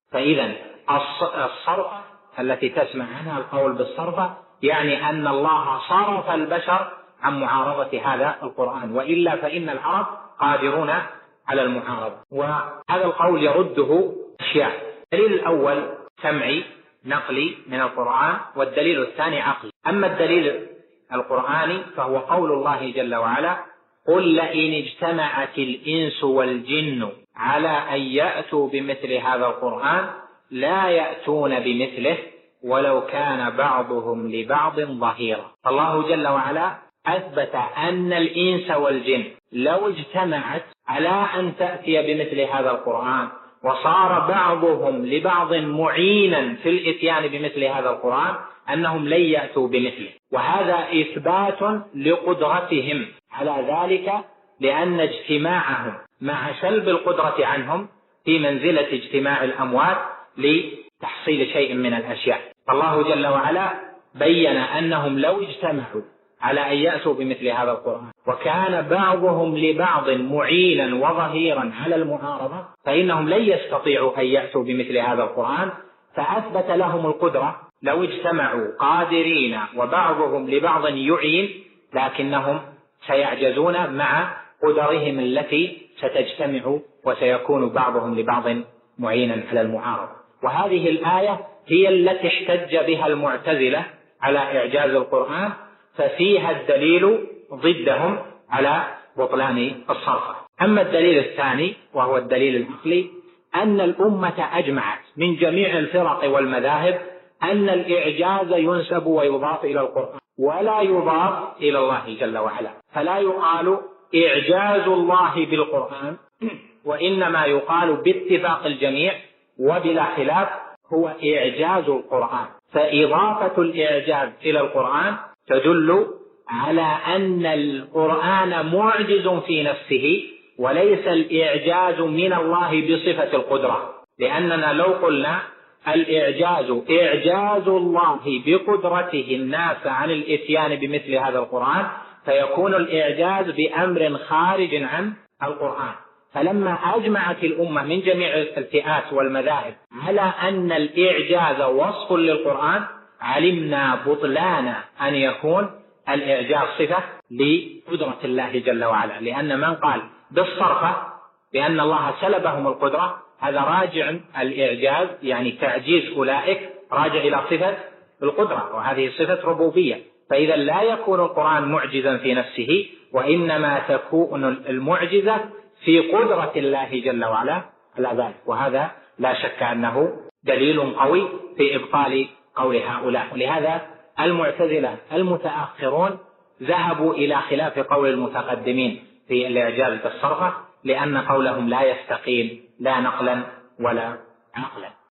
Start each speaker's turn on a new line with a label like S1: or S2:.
S1: فإذا الصرفة التي تسمع عنها القول بالصرفة يعني أن الله صرف البشر عن معارضة هذا القرآن، وإلا فإن العرب قادرون على المعارضة. وهذا القول يرده أشياء: الدليل الأول سمعي نقلي من القرآن، والدليل الثاني عقلي. أما الدليل القرآني فهو قول الله جل وعلا: قل لئن اجتمعت الإنس والجن على أن يأتوا بمثل هذا القرآن لا يأتون بمثله ولو كان بعضهم لبعض ظهيرا. الله جل وعلا أثبت أن الإنس والجن لو اجتمعت على أن تأتي بمثل هذا القرآن وصار بعضهم لبعض معينا في الإتيان بمثل هذا القرآن أنهم لن يأتوا بمثله، وهذا إثبات لقدرتهم على ذلك، لأن اجتماعهم مع سلب القدرة عنهم في منزلة اجتماع الأموات لتحصيل شيء من الأشياء. فالله جل وعلا بين أنهم لو اجتمعوا على أن يأتوا بمثل هذا القرآن وكان بعضهم لبعض معينا وظهيرا على المعارضة فإنهم لن يستطيعوا أن يأتوا بمثل هذا القرآن، فأثبت لهم القدرة لو اجتمعوا قادرين وبعضهم لبعض يعين، لكنهم سيعجزون مع قدرهم التي ستجتمع وسيكون بعضهم لبعض معينا على المعارضة. وهذه الآية هي التي احتج بها المعتزلة على إعجاز القرآن، ففيها الدليل ضدهم على بطلان الصرفة. أما الدليل الثاني وهو الدليل العقلي، أن الأمة أجمعت من جميع الفرق والمذاهب أن الإعجاز ينسب ويضاف إلى القرآن ولا يضاف إلى الله جل وعلا، فلا يقال إعجاز الله بالقرآن، وإنما يقال باتفاق الجميع وبلا خلاف هو إعجاز القرآن. فإضافة الإعجاز إلى القرآن تدل على أن القرآن معجز في نفسه وليس الإعجاز من الله بصفة القدرة، لأننا لو قلنا الإعجاز إعجاز الله بقدرته الناس عن الإتيان بمثل هذا القرآن فيكون الإعجاز بأمر خارج عن القرآن. فلما أجمعت الأمة من جميع الفئات والمذاهب على أن الإعجاز وصف للقرآن علمنا بطلان أن يكون الإعجاز صفة لقدرة الله جل وعلا، لأن من قال بالصرفة بأن الله سلبهم القدرة هذا راجع الإعجاز يعني تعجيز أولئك راجع إلى صفة القدرة، وهذه صفة ربوبية. فإذا لا يكون القرآن معجزا في نفسه، وإنما تكون المعجزة في قدرة الله جل وعلا على ذلك، وهذا لا شك أنه دليل قوي في إبطال قول هؤلاء. ولهذا المعتزلة المتأخرون ذهبوا إلى خلاف قول المتقدمين في الإعجاز بالصرفة، لأن قولهم لا يستقيم لا نقلا ولا عقلا.